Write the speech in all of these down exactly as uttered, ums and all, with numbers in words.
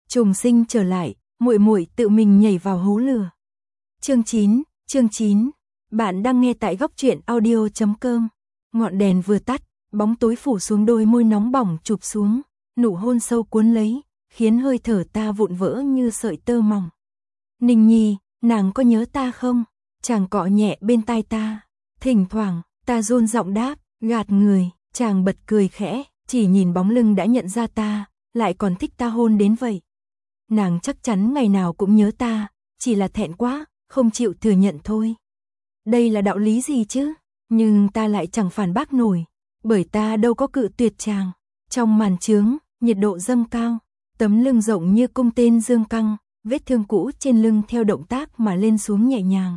trùng sinh trở lại, muội muội tự mình nhảy vào hố lửa. Chương chín, chương chín. Bạn đang nghe tại góc truyện audio chấm com. Ngọn đèn vừa tắt, bóng tối phủ xuống đôi môi nóng bỏng chụp xuống, nụ hôn sâu cuốn lấy, khiến hơi thở ta vụn vỡ như sợi tơ mỏng. Ninh Nhi, nàng có nhớ ta không? Chàng cọ nhẹ bên tai ta. Thỉnh thoảng, ta run giọng đáp, gạt người, chàng bật cười khẽ, chỉ nhìn bóng lưng đã nhận ra ta, lại còn thích ta hôn đến vậy. Nàng chắc chắn ngày nào cũng nhớ ta, chỉ là thẹn quá, không chịu thừa nhận thôi. Đây là đạo lý gì chứ? Nhưng ta lại chẳng phản bác nổi, bởi ta đâu có cự tuyệt chàng. Trong màn trướng, nhiệt độ dâng cao, tấm lưng rộng như cung tên dương căng, vết thương cũ trên lưng theo động tác mà lên xuống nhẹ nhàng.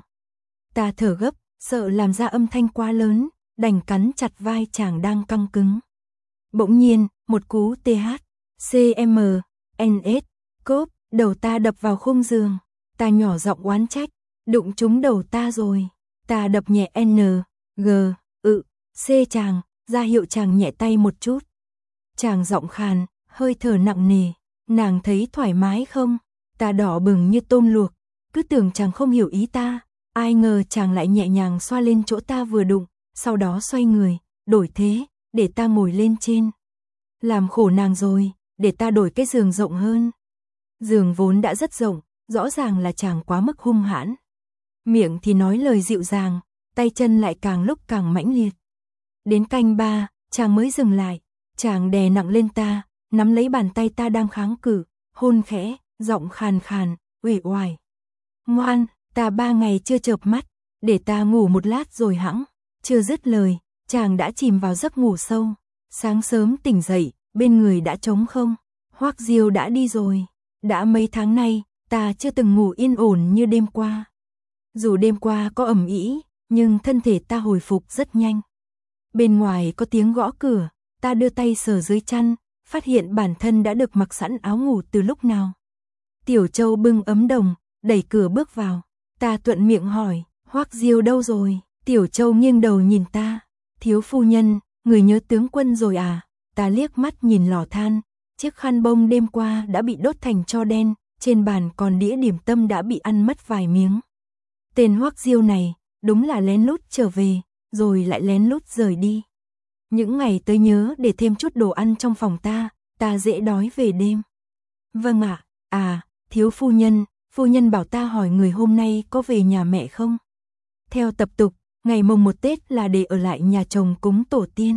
Ta thở gấp, sợ làm ra âm thanh quá lớn, đành cắn chặt vai chàng đang căng cứng. Bỗng nhiên, một cú tê hát, xê em en ét, cốp, đầu ta đập vào khung giường. Ta nhỏ giọng oán trách, đụng trúng đầu ta rồi. Ta đập nhẹ N, G, ự, C chàng, ra hiệu chàng nhẹ tay một chút. Chàng giọng khàn, hơi thở nặng nề, nàng thấy thoải mái không? Ta đỏ bừng như tôm luộc, cứ tưởng chàng không hiểu ý ta, ai ngờ chàng lại nhẹ nhàng xoa lên chỗ ta vừa đụng, sau đó xoay người, đổi thế, để ta ngồi lên trên. Làm khổ nàng rồi, để ta đổi cái giường rộng hơn. Giường vốn đã rất rộng, rõ ràng là chàng quá mức hung hãn. Miệng thì nói lời dịu dàng, tay chân lại càng lúc càng mãnh liệt. Đến canh ba, chàng mới dừng lại, chàng đè nặng lên ta, nắm lấy bàn tay ta đang kháng cự, hôn khẽ, giọng khàn khàn, uể oải. Ngoan, ta ba ngày chưa chợp mắt, để ta ngủ một lát rồi hẵng. Chưa dứt lời, chàng đã chìm vào giấc ngủ sâu. Sáng sớm tỉnh dậy, bên người đã trống không. Hoắc Diêu đã đi rồi. Đã mấy tháng nay, ta chưa từng ngủ yên ổn như đêm qua. Dù đêm qua có ầm ĩ, nhưng thân thể ta hồi phục rất nhanh. Bên ngoài có tiếng gõ cửa, ta đưa tay sờ dưới chăn, phát hiện bản thân đã được mặc sẵn áo ngủ từ lúc nào. Tiểu Châu bưng ấm đồng, đẩy cửa bước vào. Ta thuận miệng hỏi, Hoắc Diêu đâu rồi? Tiểu Châu nghiêng đầu nhìn ta, thiếu phu nhân, người nhớ tướng quân rồi à? Ta liếc mắt nhìn lò than, chiếc khăn bông đêm qua đã bị đốt thành tro đen, trên bàn còn đĩa điểm tâm đã bị ăn mất vài miếng. Tên Hoắc Diêu này, đúng là lén lút trở về, rồi lại lén lút rời đi. Những ngày tới nhớ để thêm chút đồ ăn trong phòng ta, ta dễ đói về đêm. Vâng ạ, à, à, thiếu phu nhân, phu nhân bảo ta hỏi người hôm nay có về nhà mẹ không? Theo tập tục, ngày mồng một Tết là để ở lại nhà chồng cúng tổ tiên.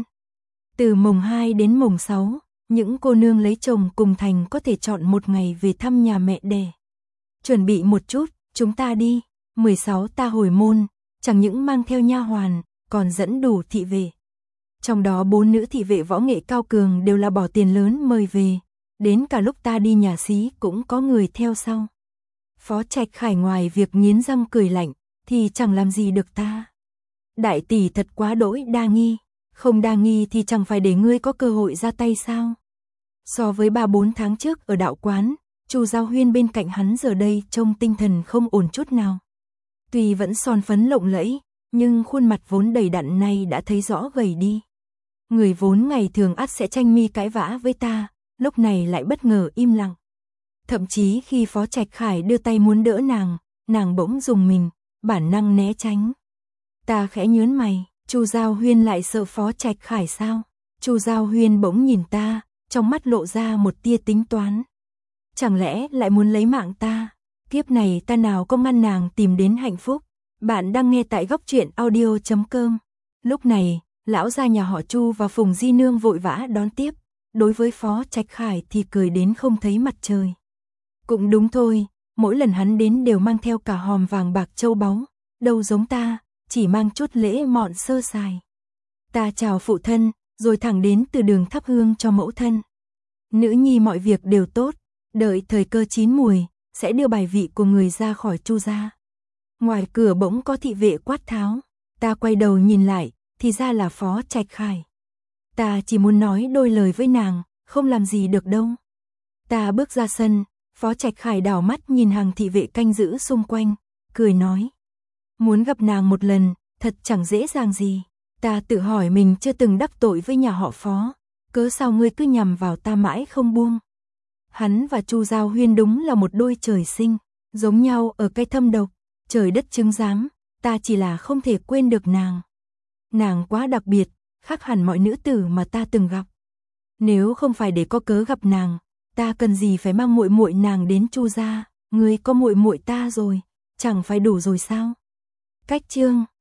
Từ mồng hai đến mồng sáu, những cô nương lấy chồng cùng thành có thể chọn một ngày về thăm nhà mẹ đẻ. Chuẩn bị một chút, chúng ta đi. mười sáu ta hồi môn, chẳng những mang theo nha hoàn, còn dẫn đủ thị vệ. Trong đó bốn nữ thị vệ võ nghệ cao cường đều là bỏ tiền lớn mời về. Đến cả lúc ta đi nhà xí cũng có người theo sau. Phó Trạch Khải ngoài việc nghiến răng cười lạnh, thì chẳng làm gì được ta. Đại tỷ thật quá đỗi đa nghi, không đa nghi thì chẳng phải để ngươi có cơ hội ra tay sao? So với ba bốn tháng trước ở đạo quán, Chu Giao Huyên bên cạnh hắn giờ đây trông tinh thần không ổn chút nào. Tuy vẫn son phấn lộng lẫy, nhưng khuôn mặt vốn đầy đặn này đã thấy rõ gầy đi. Người vốn ngày thường ắt sẽ tranh mi cãi vã với ta, lúc này lại bất ngờ im lặng. Thậm chí khi Phó Trạch Khải đưa tay muốn đỡ nàng, nàng bỗng dùng mình, bản năng né tránh. Ta khẽ nhớn mày, Chu Giao Huyên lại sợ Phó Trạch Khải sao? Chu Giao Huyên bỗng nhìn ta, trong mắt lộ ra một tia tính toán. Chẳng lẽ lại muốn lấy mạng ta? Kiếp này ta nào có ngăn nàng tìm đến hạnh phúc. Bạn đang nghe tại góc truyện audio chấm com. Lúc này, lão gia nhà họ Chu và Phùng Di Nương vội vã đón tiếp. Đối với Phó Trạch Khải thì cười đến không thấy mặt trời. Cũng đúng thôi, mỗi lần hắn đến đều mang theo cả hòm vàng bạc châu báu, đâu giống ta, chỉ mang chút lễ mọn sơ sài. Ta chào phụ thân, rồi thẳng đến từ đường thắp hương cho mẫu thân. Nữ nhi mọi việc đều tốt, đợi thời cơ chín mùi, sẽ đưa bài vị của người ra khỏi Chu gia. Ngoài cửa bỗng có thị vệ quát tháo, ta quay đầu nhìn lại, thì ra là Phó Trạch Khải. Ta chỉ muốn nói đôi lời với nàng, không làm gì được đâu. Ta bước ra sân, Phó Trạch Khải đảo mắt nhìn hàng thị vệ canh giữ xung quanh, cười nói. Muốn gặp nàng một lần, thật chẳng dễ dàng gì. Ta tự hỏi mình chưa từng đắc tội với nhà họ Phó, cớ sao ngươi cứ nhằm vào ta mãi không buông. Hắn và Chu Giao Huyên đúng là một đôi trời sinh, giống nhau ở cái thâm độc, trời đất chứng giám, ta chỉ là không thể quên được nàng. Nàng quá đặc biệt, khác hẳn mọi nữ tử mà ta từng gặp. Nếu không phải để có cớ gặp nàng, ta cần gì phải mang muội muội nàng đến Chu gia, ngươi có muội muội ta rồi, chẳng phải đủ rồi sao? Cách chương